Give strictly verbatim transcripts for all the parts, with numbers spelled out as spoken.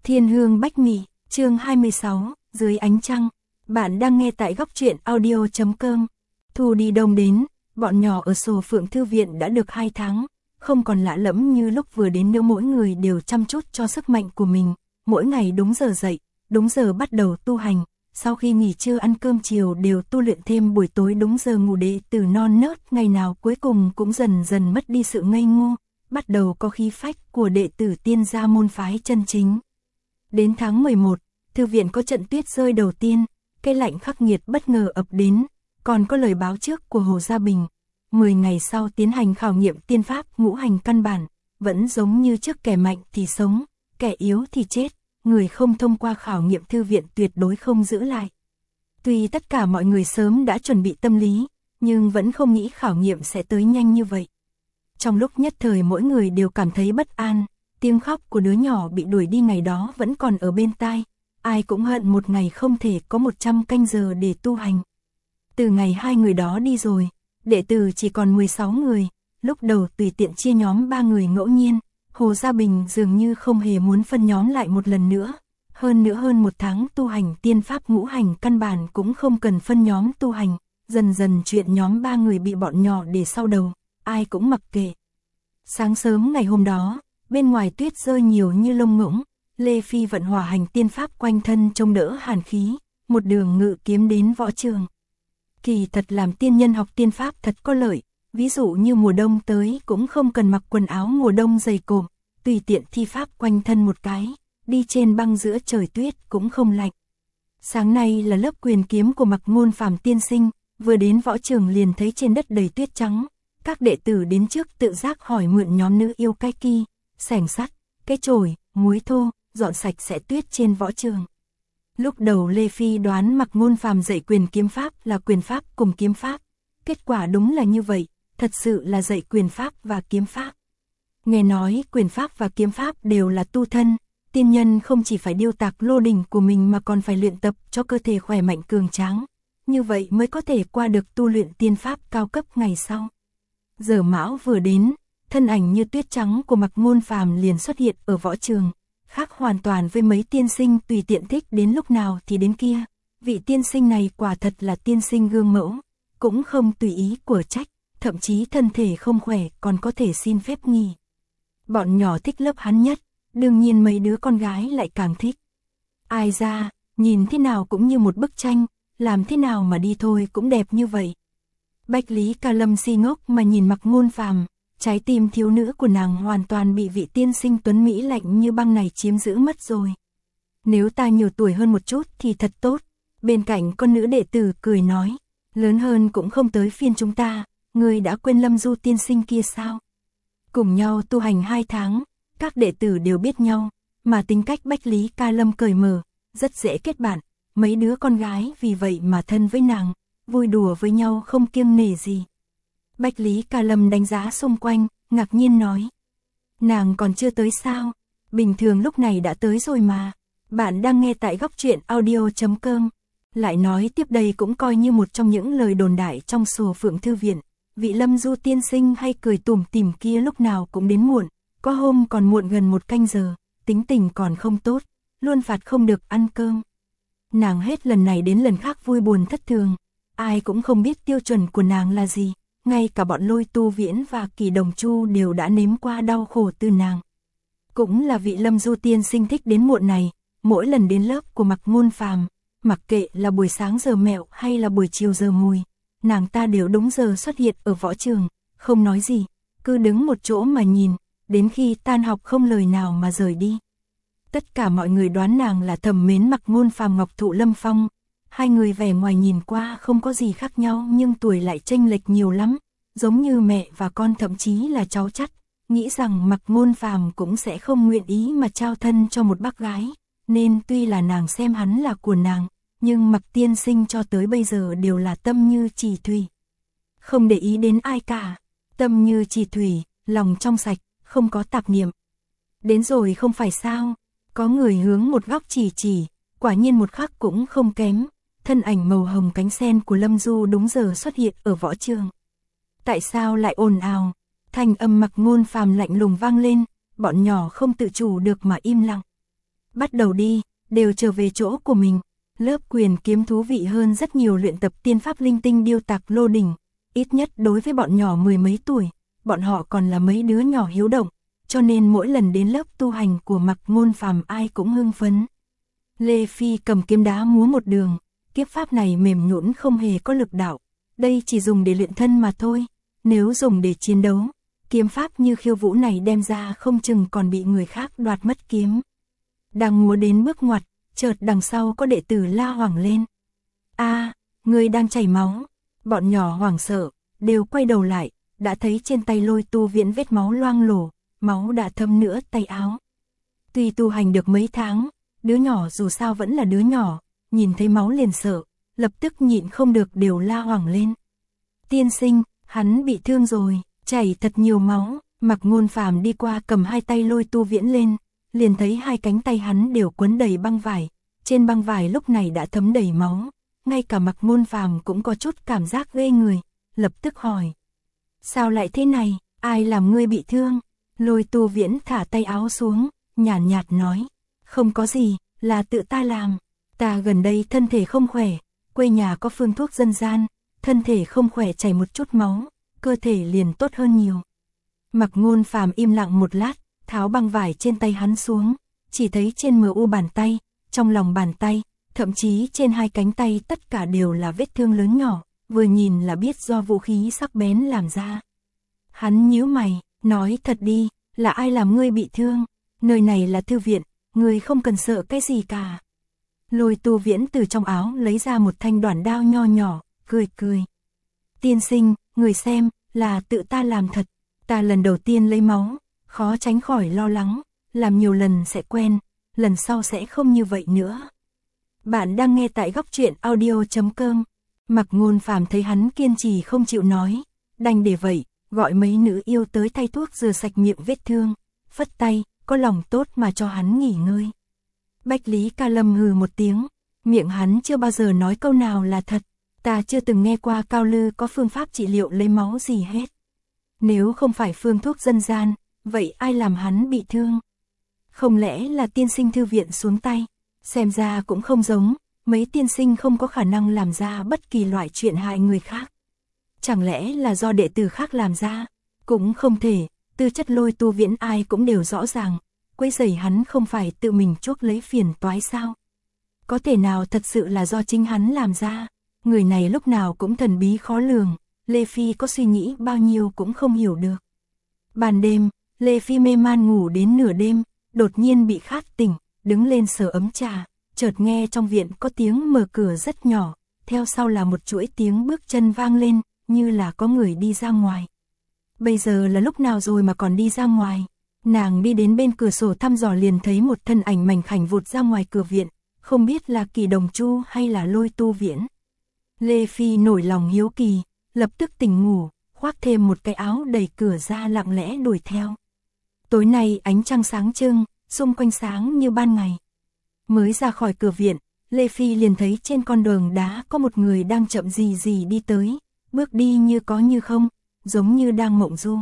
Thiên Hương Bách Mị, chương hai mươi sáu, dưới ánh trăng. Bạn đang nghe tại góc truyện audio chấm com. Thu đi đông đến, bọn nhỏ ở Sổ Phượng Thư Viện đã được hai tháng, không còn lạ lẫm như lúc vừa đến nữa, mỗi người đều chăm chút cho sức mạnh của mình, mỗi ngày đúng giờ dậy, đúng giờ bắt đầu tu hành, sau khi nghỉ trưa ăn cơm chiều đều tu luyện thêm, buổi tối đúng giờ ngủ. Đệ tử non nớt ngày nào cuối cùng cũng dần dần mất đi sự ngây ngô, bắt đầu có khí phách của đệ tử tiên gia môn phái chân chính. Đến tháng mười một, thư viện có trận tuyết rơi đầu tiên, cái lạnh khắc nghiệt bất ngờ ập đến, còn có lời báo trước của Hồ Gia Bình. mười ngày sau tiến hành khảo nghiệm tiên pháp ngũ hành căn bản, vẫn giống như trước, kẻ mạnh thì sống, kẻ yếu thì chết, người không thông qua khảo nghiệm thư viện tuyệt đối không giữ lại. Tuy tất cả mọi người sớm đã chuẩn bị tâm lý, nhưng vẫn không nghĩ khảo nghiệm sẽ tới nhanh như vậy. Trong lúc nhất thời mỗi người đều cảm thấy bất an, tiếng khóc của đứa nhỏ bị đuổi đi ngày đó vẫn còn ở bên tai, ai cũng hận một ngày không thể có một trăm canh giờ để tu hành. Từ ngày hai người đó đi rồi, đệ tử chỉ còn mười sáu người, lúc đầu tùy tiện chia nhóm ba người ngẫu nhiên, Hồ Gia Bình dường như không hề muốn phân nhóm lại một lần nữa. Hơn nữa hơn một tháng tu hành tiên pháp ngũ hành căn bản cũng không cần phân nhóm tu hành, dần dần chuyện nhóm ba người bị bọn nhỏ để sau đầu, ai cũng mặc kệ. Sáng sớm ngày hôm đó, bên ngoài tuyết rơi nhiều như lông ngỗng, Lê Phi vận hỏa hành tiên pháp quanh thân trông đỡ hàn khí, một đường ngự kiếm đến võ trường. Kỳ thật làm tiên nhân học tiên pháp thật có lợi, ví dụ như mùa đông tới cũng không cần mặc quần áo mùa đông dày cộm, tùy tiện thi pháp quanh thân một cái, đi trên băng giữa trời tuyết cũng không lạnh. Sáng nay là lớp quyền kiếm của Mặc Ngôn Phàm tiên sinh, vừa đến võ trường liền thấy trên đất đầy tuyết trắng, các đệ tử đến trước tự giác hỏi mượn nhóm nữ yêu cái ki, xẻng sắt, cái chổi, muối thô, dọn sạch sẽ tuyết trên võ trường. Lúc đầu Lê Phi đoán Mặc Ngôn Phàm dạy quyền kiếm pháp là quyền pháp cùng kiếm pháp, kết quả đúng là như vậy, thật sự là dạy quyền pháp và kiếm pháp. Nghe nói quyền pháp và kiếm pháp đều là tu thân, tiên nhân không chỉ phải điêu tạc lô đỉnh của mình mà còn phải luyện tập cho cơ thể khỏe mạnh cường tráng, như vậy mới có thể qua được tu luyện tiên pháp cao cấp ngày sau. Giờ mão vừa đến, thân ảnh như tuyết trắng của Mặc Ngôn Phàm liền xuất hiện ở võ trường, khác hoàn toàn với mấy tiên sinh tùy tiện thích đến lúc nào thì đến kia. Vị tiên sinh này quả thật là tiên sinh gương mẫu, cũng không tùy ý của trách, thậm chí thân thể không khỏe còn có thể xin phép nghỉ. Bọn nhỏ thích lớp hắn nhất, đương nhiên mấy đứa con gái lại càng thích. Ai ra, nhìn thế nào cũng như một bức tranh, làm thế nào mà đi thôi cũng đẹp như vậy. Bách Lý Ca Lâm si ngốc mà nhìn Mặc Ngôn Phàm, trái tim thiếu nữ của nàng hoàn toàn bị vị tiên sinh tuấn mỹ lạnh như băng này chiếm giữ mất rồi. Nếu ta nhiều tuổi hơn một chút thì thật tốt. Bên cạnh con nữ đệ tử cười nói, lớn hơn cũng không tới phiên chúng ta, ngươi đã quên Lâm Du tiên sinh kia sao? Cùng nhau tu hành hai tháng, các đệ tử đều biết nhau, mà tính cách Bách Lý Ca Lâm cởi mở, rất dễ kết bạn, mấy đứa con gái vì vậy mà thân với nàng, vui đùa với nhau không kiêng nể gì. Bách Lý Ca Lâm đánh giá xung quanh, ngạc nhiên nói, nàng còn chưa tới sao? Bình thường lúc này đã tới rồi mà. Bạn đang nghe tại góc truyện audio chấm com. Lại nói tiếp đây cũng coi như một trong những lời đồn đại trong Sổ Phượng Thư Viện, vị Lâm Du tiên sinh hay cười tủm tỉm kia lúc nào cũng đến muộn, có hôm còn muộn gần một canh giờ, tính tình còn không tốt, luôn phạt không được ăn cơm. Nàng hết lần này đến lần khác vui buồn thất thường, ai cũng không biết tiêu chuẩn của nàng là gì, ngay cả bọn Lôi Tu Viễn và Kỳ Đồng Chu đều đã nếm qua đau khổ từ nàng. Cũng là vị Lâm Du tiên sinh thích đến muộn này, mỗi lần đến lớp của Mặc Ngôn Phàm, mặc kệ là buổi sáng giờ mẹo hay là buổi chiều giờ mùi, nàng ta đều đúng giờ xuất hiện ở võ trường, không nói gì, cứ đứng một chỗ mà nhìn, đến khi tan học không lời nào mà rời đi. Tất cả mọi người đoán nàng là thầm mến Mặc Ngôn Phàm Ngọc Thụ Lâm Phong, hai người vẻ ngoài nhìn qua không có gì khác nhau nhưng tuổi lại chênh lệch nhiều lắm, giống như mẹ và con thậm chí là cháu chắt, nghĩ rằng Mặc Ngôn Phàm cũng sẽ không nguyện ý mà trao thân cho một bác gái, nên tuy là nàng xem hắn là của nàng, nhưng Mặc tiên sinh cho tới bây giờ đều là tâm như chỉ thủy. Không để ý đến ai cả, tâm như chỉ thủy, lòng trong sạch, không có tạp niệm. Đến rồi không phải sao, có người hướng một góc chỉ chỉ, quả nhiên một khắc cũng không kém, thân ảnh màu hồng cánh sen của Lâm Du đúng giờ xuất hiện ở võ trường. Tại sao lại ồn ào? Thanh âm Mặc Ngôn Phàm lạnh lùng vang lên, bọn nhỏ không tự chủ được mà im lặng. Bắt đầu đi, đều trở về chỗ của mình. Lớp quyền kiếm thú vị hơn rất nhiều luyện tập tiên pháp linh tinh điêu tạc lô đỉnh. Ít nhất đối với bọn nhỏ mười mấy tuổi, bọn họ còn là mấy đứa nhỏ hiếu động, cho nên mỗi lần đến lớp tu hành của Mạc Ngôn Phàm ai cũng hưng phấn. Lê Phi cầm kiếm đá múa một đường, kiếp pháp này mềm nhũn không hề có lực đạo, đây chỉ dùng để luyện thân mà thôi, nếu dùng để chiến đấu, kiếm pháp như khiêu vũ này đem ra không chừng còn bị người khác đoạt mất kiếm. Đang múa đến bước ngoặt, chợt đằng sau có đệ tử la hoảng lên. A, người đang chảy máu. Bọn nhỏ hoảng sợ, đều quay đầu lại, đã thấy trên tay Lôi Tu Viễn vết máu loang lổ, máu đã thấm nửa tay áo. Tuy tu hành được mấy tháng, đứa nhỏ dù sao vẫn là đứa nhỏ, nhìn thấy máu liền sợ, lập tức nhịn không được đều la hoảng lên. Tiên sinh, hắn bị thương rồi, chảy thật nhiều máu. Mạc Ngôn Phàm đi qua cầm hai tay Lôi Tu Viễn lên, liền thấy hai cánh tay hắn đều quấn đầy băng vải, trên băng vải lúc này đã thấm đầy máu, ngay cả Mạc Ngôn Phàm cũng có chút cảm giác ghê người, lập tức hỏi. Sao lại thế này, ai làm ngươi bị thương? Lôi Tu Viễn thả tay áo xuống, nhàn nhạt, nhạt nói, không có gì, là tự ta làm, ta gần đây thân thể không khỏe, quê nhà có phương thuốc dân gian, thân thể không khỏe chảy một chút máu, cơ thể liền tốt hơn nhiều. Mạc Ngôn Phàm im lặng một lát, tháo băng vải trên tay hắn xuống, chỉ thấy trên mờ u bàn tay, trong lòng bàn tay, thậm chí trên hai cánh tay tất cả đều là vết thương lớn nhỏ, vừa nhìn là biết do vũ khí sắc bén làm ra. Hắn nhíu mày, nói thật đi, là ai làm ngươi bị thương? Nơi này là thư viện, ngươi không cần sợ cái gì cả. Lôi Tu Viễn từ trong áo lấy ra một thanh đoản đao nho nhỏ, cười cười. Tiên sinh, người xem, là tự ta làm thật, ta lần đầu tiên lấy máu, khó tránh khỏi lo lắng, làm nhiều lần sẽ quen, lần sau sẽ không như vậy nữa. Bạn đang nghe tại góc truyện audio chấm com. Mạc Ngôn Phàm thấy hắn kiên trì không chịu nói, đành để vậy, gọi mấy nữ yêu tới thay thuốc rửa sạch miệng vết thương, phất tay, có lòng tốt mà cho hắn nghỉ ngơi. Bách Lý Ca Lâm hừ một tiếng, miệng hắn chưa bao giờ nói câu nào là thật, ta chưa từng nghe qua Cao Lư có phương pháp trị liệu lấy máu gì hết. Nếu không phải phương thuốc dân gian, vậy ai làm hắn bị thương? Không lẽ là tiên sinh thư viện xuống tay? Xem ra cũng không giống, mấy tiên sinh không có khả năng làm ra bất kỳ loại chuyện hại người khác. Chẳng lẽ là do đệ tử khác làm ra? Cũng không thể, tư chất Lôi Tu Viễn ai cũng đều rõ ràng, quấy rầy hắn không phải tự mình chuốc lấy phiền toái sao? Có thể nào thật sự là do chính hắn làm ra? Người này lúc nào cũng thần bí khó lường, Lê Phi có suy nghĩ bao nhiêu cũng không hiểu được. Ban đêm, Lê Phi mê man ngủ đến nửa đêm, đột nhiên bị khát tỉnh, đứng lên sờ ấm trà, chợt nghe trong viện có tiếng mở cửa rất nhỏ, theo sau là một chuỗi tiếng bước chân vang lên, như là có người đi ra ngoài. Bây giờ là lúc nào rồi mà còn đi ra ngoài? Nàng đi đến bên cửa sổ thăm dò liền thấy một thân ảnh mảnh khảnh vụt ra ngoài cửa viện, không biết là Kỳ Đồng Chu hay là Lôi Tu Viễn. Lê Phi nổi lòng hiếu kỳ, lập tức tỉnh ngủ, khoác thêm một cái áo đẩy cửa ra lặng lẽ đuổi theo. Tối nay ánh trăng sáng trưng, xung quanh sáng như ban ngày. Mới ra khỏi cửa viện, Lê Phi liền thấy trên con đường đá có một người đang chậm gì gì đi tới, bước đi như có như không, giống như đang mộng du.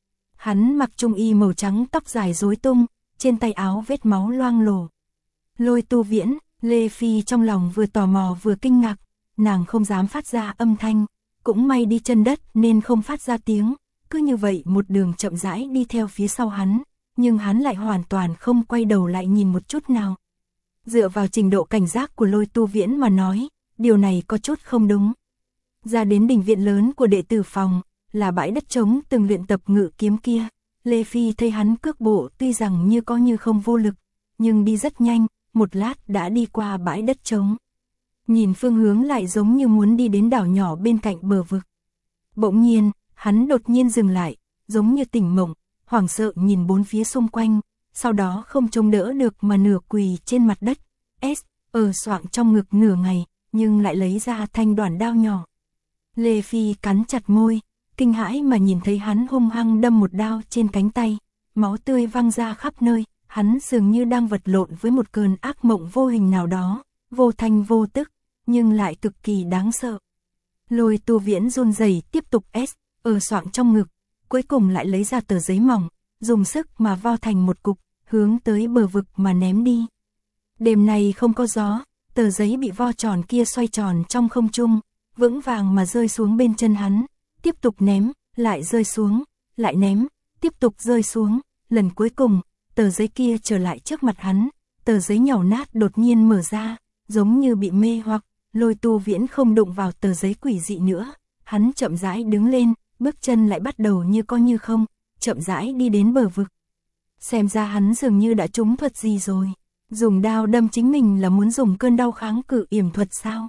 Hắn mặc trung y màu trắng, tóc dài rối tung, trên tay áo vết máu loang lổ. Lôi Tu Viễn, Lê Phi trong lòng vừa tò mò vừa kinh ngạc, nàng không dám phát ra âm thanh, cũng may đi chân đất nên không phát ra tiếng, cứ như vậy một đường chậm rãi đi theo phía sau hắn, nhưng hắn lại hoàn toàn không quay đầu lại nhìn một chút nào. Dựa vào trình độ cảnh giác của Lôi Tu Viễn mà nói, điều này có chút không đúng. Ra đến đình viện lớn của đệ tử phòng, là bãi đất trống từng luyện tập ngự kiếm kia, Lê Phi thấy hắn cước bộ tuy rằng như có như không vô lực, nhưng đi rất nhanh, một lát đã đi qua bãi đất trống. Nhìn phương hướng lại giống như muốn đi đến đảo nhỏ bên cạnh bờ vực. Bỗng nhiên, hắn đột nhiên dừng lại, giống như tỉnh mộng, hoảng sợ nhìn bốn phía xung quanh, sau đó không trông đỡ được mà nửa quỳ trên mặt đất, S, ở soạng trong ngực nửa ngày, nhưng lại lấy ra thanh đoản đao nhỏ. Lê Phi cắn chặt môi, kinh hãi mà nhìn thấy hắn hung hăng đâm một đao trên cánh tay, máu tươi văng ra khắp nơi, hắn dường như đang vật lộn với một cơn ác mộng vô hình nào đó, vô thanh vô tức, nhưng lại cực kỳ đáng sợ. Lôi Tu Viễn run rẩy tiếp tục S, ở soạng trong ngực, cuối cùng lại lấy ra tờ giấy mỏng, dùng sức mà vo thành một cục, hướng tới bờ vực mà ném đi. Đêm này không có gió, tờ giấy bị vo tròn kia xoay tròn trong không trung, vững vàng mà rơi xuống bên chân hắn, tiếp tục ném, lại rơi xuống, lại ném, tiếp tục rơi xuống, lần cuối cùng, tờ giấy kia trở lại trước mặt hắn, tờ giấy nhàu nát đột nhiên mở ra, giống như bị mê hoặc, Lôi Tu Viễn không đụng vào tờ giấy quỷ dị nữa, hắn chậm rãi đứng lên, bước chân lại bắt đầu như có như không, chậm rãi đi đến bờ vực. Xem ra hắn dường như đã trúng thuật gì rồi, dùng đao đâm chính mình là muốn dùng cơn đau kháng cự yểm thuật sao?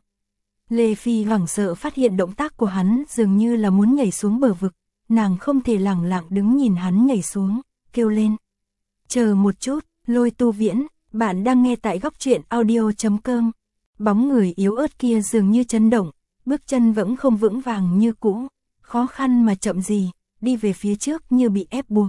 Lê Phi hoảng sợ phát hiện động tác của hắn dường như là muốn nhảy xuống bờ vực, nàng không thể lẳng lặng đứng nhìn hắn nhảy xuống, kêu lên. Chờ một chút, Lôi Tu Viễn, bạn đang nghe tại góc truyện audio chấm com. Bóng người yếu ớt kia dường như chấn động, bước chân vẫn không vững vàng như cũ, khó khăn mà chậm gì, đi về phía trước như bị ép buộc.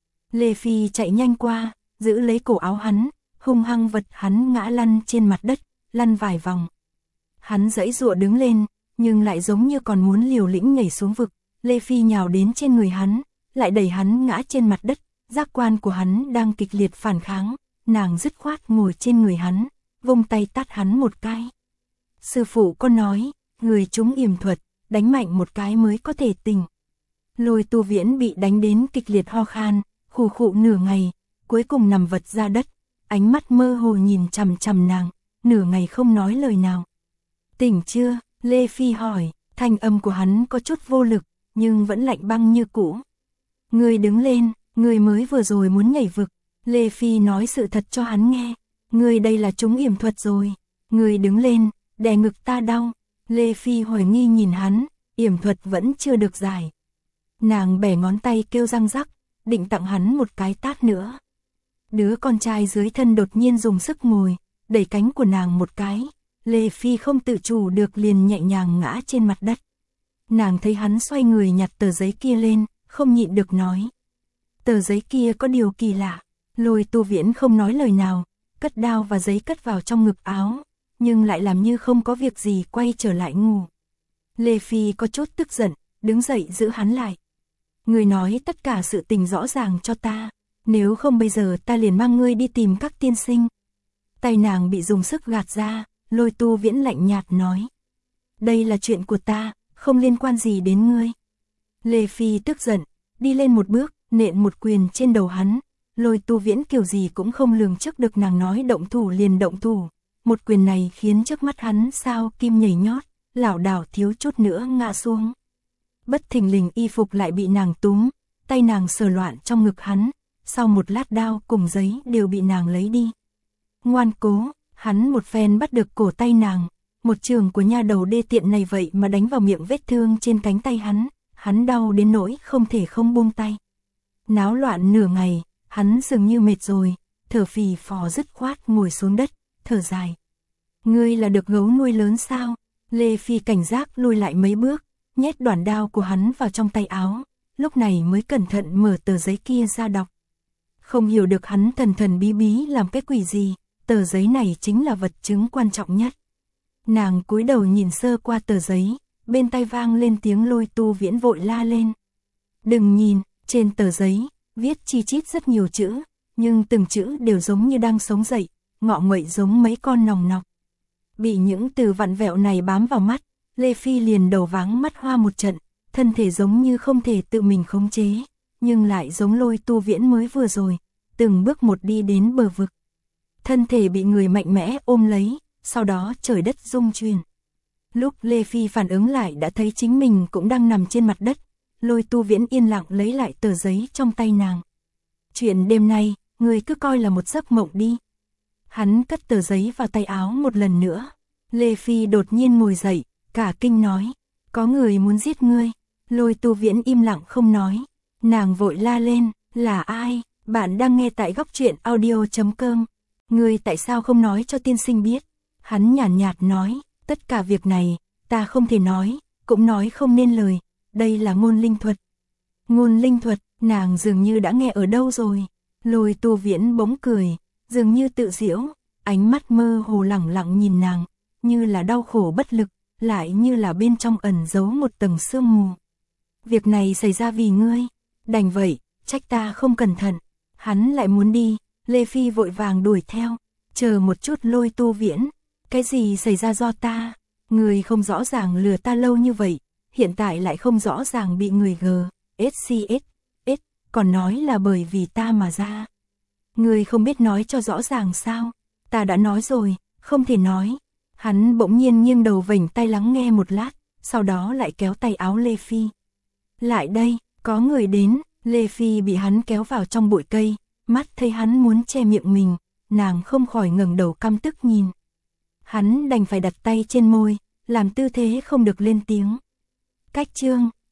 Lê Phi chạy nhanh qua, giữ lấy cổ áo hắn, hung hăng vật hắn ngã lăn trên mặt đất, lăn vài vòng. Hắn giãy giụa đứng lên, nhưng lại giống như còn muốn liều lĩnh nhảy xuống vực. Lê Phi nhào đến trên người hắn, lại đẩy hắn ngã trên mặt đất, giác quan của hắn đang kịch liệt phản kháng, nàng dứt khoát ngồi trên người hắn, vung tay tát hắn một cái. Sư phụ có nói, người trúng yểm thuật, đánh mạnh một cái mới có thể tỉnh. Lôi Tu Viễn bị đánh đến kịch liệt ho khan, khù khụ nửa ngày, cuối cùng nằm vật ra đất, ánh mắt mơ hồ nhìn chằm chằm nàng, nửa ngày không nói lời nào. Tỉnh chưa? Lê Phi hỏi, thanh âm của hắn có chút vô lực, nhưng vẫn lạnh băng như cũ. Người đứng lên, người mới vừa rồi muốn nhảy vực. Lê Phi nói sự thật cho hắn nghe. Người đây là trúng yểm thuật rồi. Người đứng lên, đè ngực ta đau. Lê Phi hoài nghi nhìn hắn, yểm thuật vẫn chưa được giải. Nàng bẻ ngón tay kêu răng rắc, định tặng hắn một cái tát nữa. Đứa con trai dưới thân đột nhiên dùng sức ngồi, đẩy cánh của nàng một cái. Lê Phi không tự chủ được liền nhẹ nhàng ngã trên mặt đất. Nàng thấy hắn xoay người nhặt tờ giấy kia lên, không nhịn được nói. Tờ giấy kia có điều kỳ lạ. Lôi Tu Viễn không nói lời nào, cất đao và giấy cất vào trong ngực áo, nhưng lại làm như không có việc gì quay trở lại ngủ. Lê Phi có chút tức giận, đứng dậy giữ hắn lại. Người nói tất cả sự tình rõ ràng cho ta, nếu không bây giờ ta liền mang ngươi đi tìm các tiên sinh. Tay nàng bị dùng sức gạt ra, Lôi Tu Viễn lạnh nhạt nói. Đây là chuyện của ta, không liên quan gì đến ngươi. Lê Phi tức giận, đi lên một bước, nện một quyền trên đầu hắn. Lôi Tu Viễn kiểu gì cũng không lường trước được nàng nói động thủ liền động thủ. Một quyền này khiến trước mắt hắn sao kim nhảy nhót, lảo đảo thiếu chút nữa ngã xuống. Bất thình lình y phục lại bị nàng túm, tay nàng sờ loạn trong ngực hắn, sau một lát đao cùng giấy đều bị nàng lấy đi. Ngoan cố, hắn một phen bắt được cổ tay nàng, một trường của nha đầu đê tiện này vậy mà đánh vào miệng vết thương trên cánh tay hắn, hắn đau đến nỗi không thể không buông tay. Náo loạn nửa ngày, hắn dường như mệt rồi, thở phì phò dứt khoát ngồi xuống đất, thở dài. Ngươi là được gấu nuôi lớn sao? Lê Phi cảnh giác lùi lại mấy bước, nhét đoạn đao của hắn vào trong tay áo, lúc này mới cẩn thận mở tờ giấy kia ra đọc. Không hiểu được hắn thần thần bí bí làm cái quỷ gì, tờ giấy này chính là vật chứng quan trọng nhất. Nàng cúi đầu nhìn sơ qua tờ giấy, bên tai vang lên tiếng Lôi Tu Viễn vội la lên. Đừng nhìn, trên tờ giấy, viết chi chít rất nhiều chữ, nhưng từng chữ đều giống như đang sống dậy, ngọ nguậy giống mấy con nòng nọc. Bị những từ vặn vẹo này bám vào mắt, Lê Phi liền đầu váng mắt hoa một trận, thân thể giống như không thể tự mình khống chế, nhưng lại giống Lôi Tu Viễn mới vừa rồi, từng bước một đi đến bờ vực. Thân thể bị người mạnh mẽ ôm lấy, sau đó trời đất rung chuyển. Lúc Lê Phi phản ứng lại đã thấy chính mình cũng đang nằm trên mặt đất, Lôi Tu Viễn yên lặng lấy lại tờ giấy trong tay nàng. Chuyện đêm nay, người cứ coi là một giấc mộng đi. Hắn cất tờ giấy vào tay áo một lần nữa. Lê Phi đột nhiên ngồi dậy, cả kinh nói, có người muốn giết ngươi. Lôi Tu Viễn im lặng không nói. Nàng vội la lên, là ai? Bạn đang nghe tại góc truyện audio chấm com. Ngươi tại sao không nói cho tiên sinh biết? Hắn nhàn nhạt, nhạt nói, tất cả việc này, ta không thể nói, cũng nói không nên lời, đây là ngôn linh thuật. Ngôn linh thuật, nàng dường như đã nghe ở đâu rồi. Lôi Tu Viễn bỗng cười, dường như tự giễu, ánh mắt mơ hồ lẳng lặng nhìn nàng, như là đau khổ bất lực, lại như là bên trong ẩn giấu một tầng sương mù. Việc này xảy ra vì ngươi, đành vậy, trách ta không cẩn thận. Hắn lại muốn đi, Lê Phi vội vàng đuổi theo, chờ một chút Lôi Tu Viễn, cái gì xảy ra do ta? Người không rõ ràng lừa ta lâu như vậy, hiện tại lại không rõ ràng bị người g, s s, còn nói là bởi vì ta mà ra. Người không biết nói cho rõ ràng sao? Ta đã nói rồi, không thể nói. Hắn bỗng nhiên nghiêng đầu vểnh tay lắng nghe một lát, sau đó lại kéo tay áo Lê Phi. Lại đây, có người đến, Lê Phi bị hắn kéo vào trong bụi cây, mắt thấy hắn muốn che miệng mình, nàng không khỏi ngẩng đầu căm tức nhìn. Hắn đành phải đặt tay trên môi, làm tư thế không được lên tiếng. Cách chương